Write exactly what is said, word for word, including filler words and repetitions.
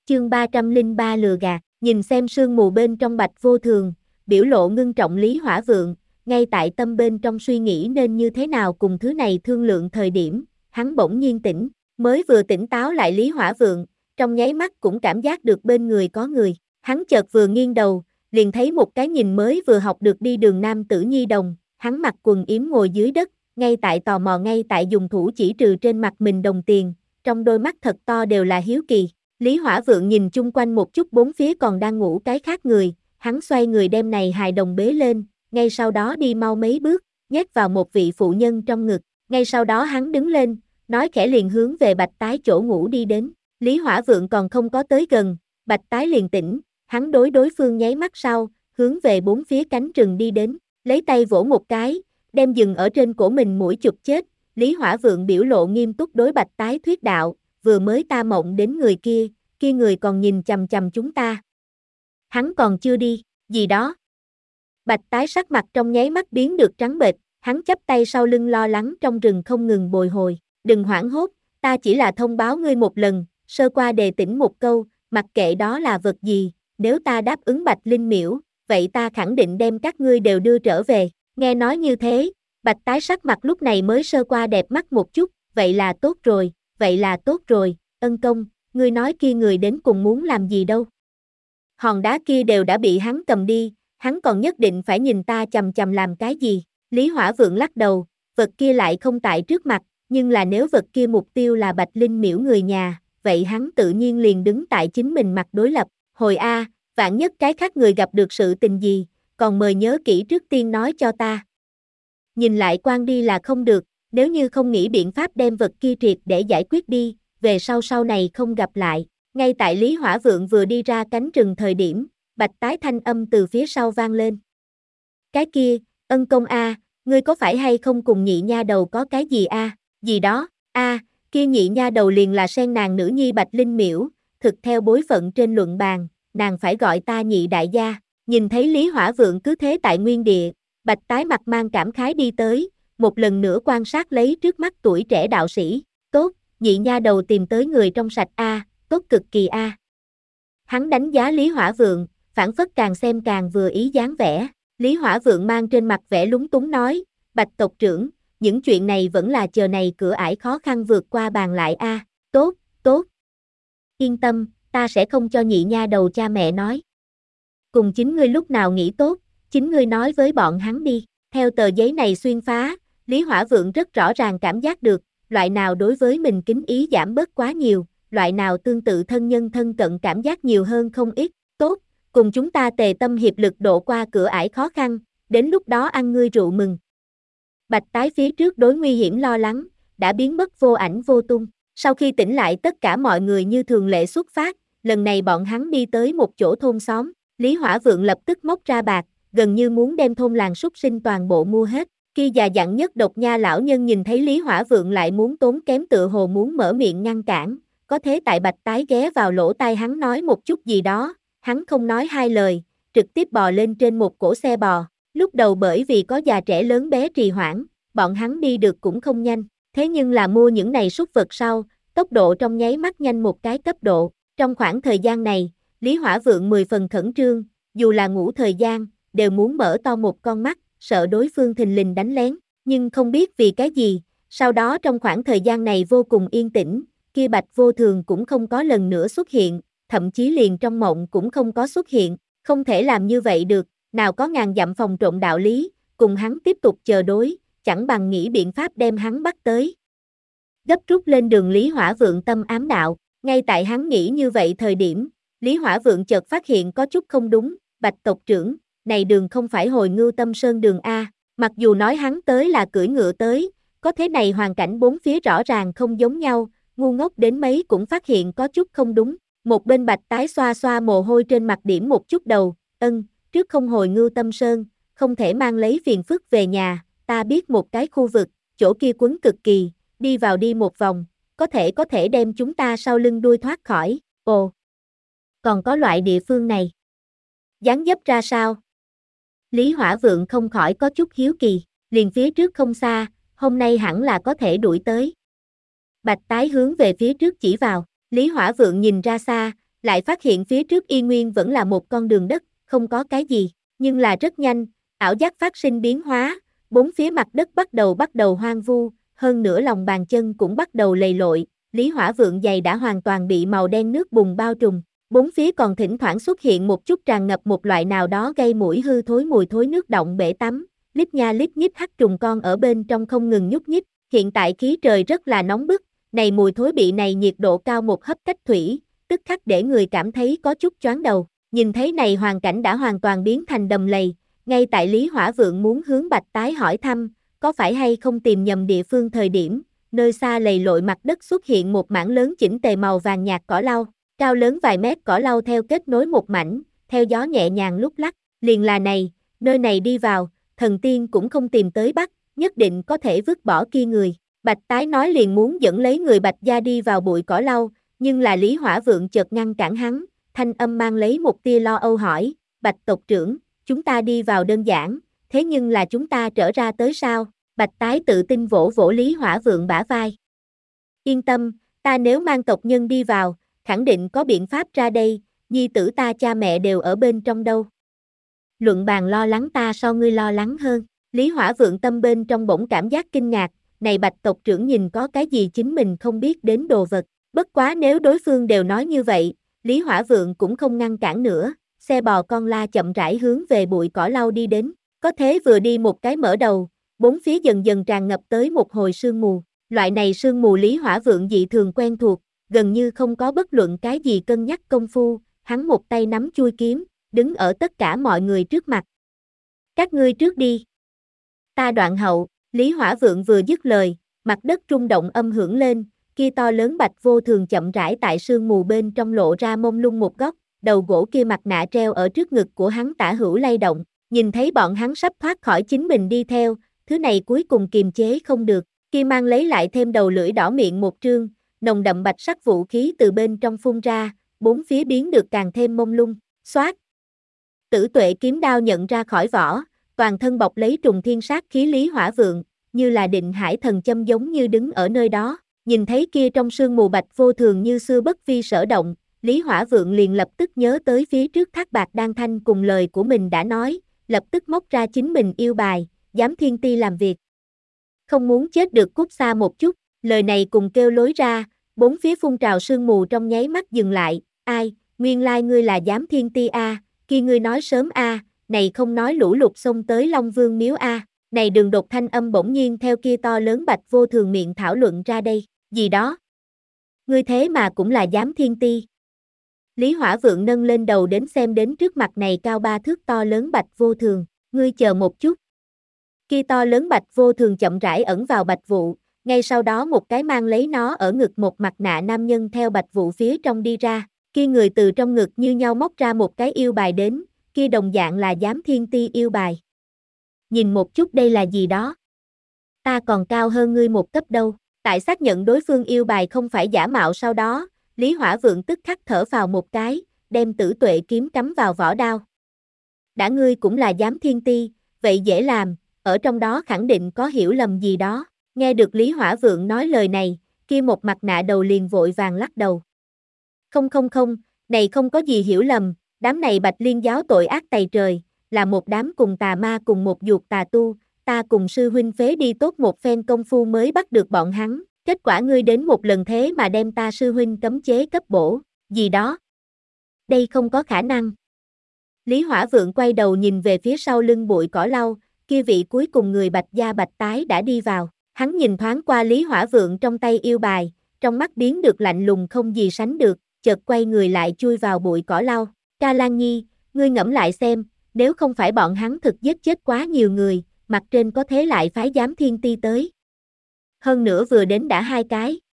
Chương ba trăm lẻ ba lừa gạt, nhìn xem sương mù bên trong Bạch Vô Thường, biểu lộ ngưng trọng Lý Hỏa Vượng, ngay tại tâm bên trong suy nghĩ nên như thế nào cùng thứ này thương lượng thời điểm, hắn bỗng nhiên tỉnh, mới vừa tỉnh táo lại Lý Hỏa Vượng, trong nháy mắt cũng cảm giác được bên người có người, hắn chợt vừa nghiêng đầu, liền thấy một cái nhìn mới vừa học được đi đường nam tử nhi đồng, hắn mặc quần yếm ngồi dưới đất, ngay tại tò mò ngay tại dùng thủ chỉ trừ trên mặt mình đồng tiền, trong đôi mắt thật to đều là hiếu kỳ. Lý Hỏa Vượng nhìn chung quanh một chút bốn phía còn đang ngủ cái khác người, hắn xoay người đem này hài đồng bế lên, ngay sau đó đi mau mấy bước, nhét vào một vị phụ nhân trong ngực, ngay sau đó hắn đứng lên, nói khẽ liền hướng về Bạch Tái chỗ ngủ đi đến, Lý Hỏa Vượng còn không có tới gần, Bạch Tái liền tỉnh, hắn đối đối phương nháy mắt sau, hướng về bốn phía cánh rừng đi đến, lấy tay vỗ một cái, đem dừng ở trên cổ mình mũi chụp chết, Lý Hỏa Vượng biểu lộ nghiêm túc đối Bạch Tái thuyết đạo, vừa mới ta mộng đến người kia, kia người còn nhìn chằm chằm chúng ta. Hắn còn chưa đi, gì đó. Bạch Tái sắc mặt trong nháy mắt biến được trắng bệch, hắn chắp tay sau lưng lo lắng trong rừng không ngừng bồi hồi, đừng hoảng hốt, ta chỉ là thông báo ngươi một lần, sơ qua đề tỉnh một câu, mặc kệ đó là vật gì, nếu ta đáp ứng Bạch Linh Miễu, vậy ta khẳng định đem các ngươi đều đưa trở về, nghe nói như thế, Bạch Tái sắc mặt lúc này mới sơ qua đẹp mắt một chút, vậy là tốt rồi, vậy là tốt rồi, ân công, ngươi nói kia người đến cùng muốn làm gì đâu. Hòn đá kia đều đã bị hắn cầm đi, hắn còn nhất định phải nhìn ta chằm chằm làm cái gì, Lý Hỏa Vượng lắc đầu, vật kia lại không tại trước mặt, nhưng là nếu vật kia mục tiêu là Bạch Linh Miễu người nhà, vậy hắn tự nhiên liền đứng tại chính mình mặt đối lập, hồi a, vạn nhất cái khác người gặp được sự tình gì, còn mời nhớ kỹ trước tiên nói cho ta. Nhìn lại quan đi là không được, nếu như không nghĩ biện pháp đem vật kia triệt để giải quyết đi, về sau sau này không gặp lại. Ngay tại Lý Hỏa Vượng vừa đi ra cánh rừng thời điểm, Bạch Tái thanh âm từ phía sau vang lên. Cái kia, ân công a, ngươi có phải hay không cùng nhị nha đầu có cái gì a, gì đó, a, kia nhị nha đầu liền là sen nàng nữ nhi Bạch Linh Miễu, thực theo bối phận trên luận bàn, nàng phải gọi ta nhị đại gia. Nhìn thấy Lý Hỏa Vượng cứ thế tại nguyên địa, Bạch Tái mặt mang cảm khái đi tới, một lần nữa quan sát lấy trước mắt tuổi trẻ đạo sĩ, tốt, nhị nha đầu tìm tới người trong sạch a, tốt cực kỳ a. Hắn đánh giá Lý Hỏa Vượng, phản phất càng xem càng vừa ý dáng vẻ, Lý Hỏa Vượng mang trên mặt vẻ lúng túng nói, Bạch tộc trưởng, những chuyện này vẫn là chờ này cửa ải khó khăn vượt qua bàn lại a, tốt, tốt. Yên tâm, ta sẽ không cho nhị nha đầu cha mẹ nói. Cùng chính ngươi lúc nào nghĩ tốt, chính ngươi nói với bọn hắn đi, theo tờ giấy này xuyên phá, Lý Hỏa Vượng rất rõ ràng cảm giác được, loại nào đối với mình kính ý giảm bớt quá nhiều, loại nào tương tự thân nhân thân cận cảm giác nhiều hơn không ít, tốt, cùng chúng ta tề tâm hiệp lực độ qua cửa ải khó khăn, đến lúc đó ăn ngươi rượu mừng. Bạch Tái phía trước đối nguy hiểm lo lắng, đã biến mất vô ảnh vô tung, sau khi tỉnh lại tất cả mọi người như thường lệ xuất phát, lần này bọn hắn đi tới một chỗ thôn xóm, Lý Hỏa Vượng lập tức móc ra bạc, gần như muốn đem thôn làng súc sinh toàn bộ mua hết. Kia già dặn nhất độc nha lão nhân nhìn thấy Lý Hỏa Vượng lại muốn tốn kém tựa hồ muốn mở miệng ngăn cản, có thế tại Bạch Tái ghé vào lỗ tai hắn nói một chút gì đó, hắn không nói hai lời, trực tiếp bò lên trên một cỗ xe bò, lúc đầu bởi vì có già trẻ lớn bé trì hoãn, bọn hắn đi được cũng không nhanh, thế nhưng là mua những này súc vật sau, tốc độ trong nháy mắt nhanh một cái cấp độ, trong khoảng thời gian này, Lý Hỏa Vượng mười phần khẩn trương, dù là ngủ thời gian, đều muốn mở to một con mắt, sợ đối phương thình lình đánh lén, nhưng không biết vì cái gì, sau đó trong khoảng thời gian này vô cùng yên tĩnh, kia Bạch Vô Thường cũng không có lần nữa xuất hiện, thậm chí liền trong mộng cũng không có xuất hiện, không thể làm như vậy được, nào có ngàn dặm phòng trộm đạo lý, cùng hắn tiếp tục chờ đối, chẳng bằng nghĩ biện pháp đem hắn bắt tới. Gấp rút lên đường Lý Hỏa Vượng tâm ám đạo, ngay tại hắn nghĩ như vậy thời điểm, Lý Hỏa Vượng chợt phát hiện có chút không đúng, Bạch tộc trưởng, này đường không phải hồi Ngưu Tâm Sơn đường A, mặc dù nói hắn tới là cưỡi ngựa tới, có thế này hoàn cảnh bốn phía rõ ràng không giống nhau, ngu ngốc đến mấy cũng phát hiện có chút không đúng, một bên Bạch Tái xoa xoa mồ hôi trên mặt điểm một chút đầu, ân, trước không hồi Ngưu Tâm Sơn, không thể mang lấy phiền phức về nhà, ta biết một cái khu vực, chỗ kia quấn cực kỳ, đi vào đi một vòng, có thể có thể đem chúng ta sau lưng đuôi thoát khỏi, ồ, còn có loại địa phương này, dáng dấp ra sao? Lý Hỏa Vượng không khỏi có chút hiếu kỳ, liền phía trước không xa, hôm nay hẳn là có thể đuổi tới. Bạch Tái hướng về phía trước chỉ vào, Lý Hỏa Vượng nhìn ra xa, lại phát hiện phía trước y nguyên vẫn là một con đường đất, không có cái gì, nhưng là rất nhanh, ảo giác phát sinh biến hóa, bốn phía mặt đất bắt đầu bắt đầu hoang vu, hơn nữa lòng bàn chân cũng bắt đầu lầy lội, Lý Hỏa Vượng giày đã hoàn toàn bị màu đen nước bùn bao trùm, bốn phía còn thỉnh thoảng xuất hiện một chút tràn ngập một loại nào đó gây mũi hư thối mùi thối nước động bể tắm, lít nha lít nhít hắc trùng con ở bên trong không ngừng nhúc nhích, hiện tại khí trời rất là nóng bức, này mùi thối bị này nhiệt độ cao một hấp cách thủy, tức khắc để người cảm thấy có chút choáng đầu, nhìn thấy này hoàn cảnh đã hoàn toàn biến thành đầm lầy, ngay tại Lý Hỏa Vượng muốn hướng Bạch Tái hỏi thăm, có phải hay không tìm nhầm địa phương thời điểm, nơi xa lầy lội mặt đất xuất hiện một mảng lớn chỉnh tề màu vàng nhạt cỏ lau, cao lớn vài mét cỏ lau theo kết nối một mảnh, theo gió nhẹ nhàng lúc lắc, liền là này, nơi này đi vào, thần tiên cũng không tìm tới bắt, nhất định có thể vứt bỏ kia người. Bạch Tái nói liền muốn dẫn lấy người Bạch gia đi vào bụi cỏ lau, nhưng là Lý Hỏa Vượng chợt ngăn cản hắn, thanh âm mang lấy một tia lo âu hỏi, Bạch tộc trưởng, chúng ta đi vào đơn giản, thế nhưng là chúng ta trở ra tới sao? Bạch Tái tự tin vỗ vỗ Lý Hỏa Vượng bả vai. Yên tâm, ta nếu mang tộc nhân đi vào, khẳng định có biện pháp ra đây, nhi tử ta cha mẹ đều ở bên trong đâu. Luận bàn lo lắng ta so ngươi lo lắng hơn. Lý Hỏa Vượng tâm bên trong bỗng cảm giác kinh ngạc, này Bạch tộc trưởng nhìn có cái gì chính mình không biết đến đồ vật. Bất quá nếu đối phương đều nói như vậy, Lý Hỏa Vượng cũng không ngăn cản nữa, xe bò con la chậm rãi hướng về bụi cỏ lau đi đến. Có thế vừa đi một cái mở đầu, bốn phía dần dần tràn ngập tới một hồi sương mù. Loại này sương mù Lý Hỏa Vượng dị thường quen thuộc, gần như không có bất luận cái gì cân nhắc công phu, hắn một tay nắm chuôi kiếm, đứng ở tất cả mọi người trước mặt. Các ngươi trước đi. Ta đoạn hậu, Lý Hỏa Vượng vừa dứt lời, mặt đất rung động âm hưởng lên, kia to lớn bạch vô thường chậm rãi tại sương mù bên trong lộ ra mông lung một góc, đầu gỗ kia mặt nạ treo ở trước ngực của hắn tả hữu lay động, nhìn thấy bọn hắn sắp thoát khỏi chính mình đi theo, thứ này cuối cùng kiềm chế không được, kia mang lấy lại thêm đầu lưỡi đỏ miệng một trương, nồng đậm bạch sắc vũ khí từ bên trong phun ra, bốn phía biến được càng thêm mông lung, xoát. Tử Tuệ kiếm đao nhận ra khỏi vỏ, toàn thân bọc lấy trùng thiên sát khí Lý Hỏa Vượng, như là định hải thần châm giống như đứng ở nơi đó, nhìn thấy kia trong sương mù bạch vô thường như xưa bất vi sở động, Lý Hỏa Vượng liền lập tức nhớ tới phía trước Thác Bạc Đan Thanh cùng lời của mình đã nói, lập tức móc ra chính mình yêu bài, dám thiên ti làm việc. Không muốn chết được cút xa một chút, lời này cùng kêu lối ra, bốn phía phun trào sương mù trong nháy mắt dừng lại, ai, nguyên lai ngươi là dám thiên ti a, kia ngươi nói sớm a, này không nói lũ lụt xông tới Long Vương miếu a, này đường đột thanh âm bỗng nhiên theo kia to lớn bạch vô thường miệng thảo luận ra đây, gì đó. Ngươi thế mà cũng là dám thiên ti. Lý Hỏa Vượng nâng lên đầu đến xem đến trước mặt này cao ba thước to lớn bạch vô thường, ngươi chờ một chút. Kia to lớn bạch vô thường chậm rãi ẩn vào bạch vụ, ngay sau đó một cái mang lấy nó ở ngực một mặt nạ nam nhân theo bạch vụ phía trong đi ra, kia người từ trong ngực như nhau móc ra một cái yêu bài đến, kia đồng dạng là giám thiên ti yêu bài. Nhìn một chút đây là gì đó? Ta còn cao hơn ngươi một cấp đâu, tại xác nhận đối phương yêu bài không phải giả mạo sau đó, Lý Hỏa Vượng tức khắc thở vào một cái, đem Tử Tuệ kiếm cắm vào vỏ đao. Đã ngươi cũng là giám thiên ti, vậy dễ làm, ở trong đó khẳng định có hiểu lầm gì đó. Nghe được Lý Hỏa Vượng nói lời này, kia một mặt nạ đầu liền vội vàng lắc đầu. Không không không, này không có gì hiểu lầm, đám này Bạch Liên giáo tội ác tày trời, là một đám cùng tà ma cùng một ruột tà tu, ta cùng sư huynh phế đi tốt một phen công phu mới bắt được bọn hắn, kết quả ngươi đến một lần thế mà đem ta sư huynh cấm chế cấp bổ, gì đó. Đây không có khả năng. Lý Hỏa Vượng quay đầu nhìn về phía sau lưng bụi cỏ lau, kia vị cuối cùng người Bạch gia Bạch Tái đã đi vào, hắn nhìn thoáng qua Lý Hỏa Vượng trong tay yêu bài, trong mắt biến được lạnh lùng không gì sánh được, chợt quay người lại chui vào bụi cỏ lau, Ca Lan Nhi, ngươi ngẫm lại xem, nếu không phải bọn hắn thực giết chết quá nhiều người, mặt trên có thế lại phái giám thiên ti tới. Hơn nữa vừa đến đã hai cái,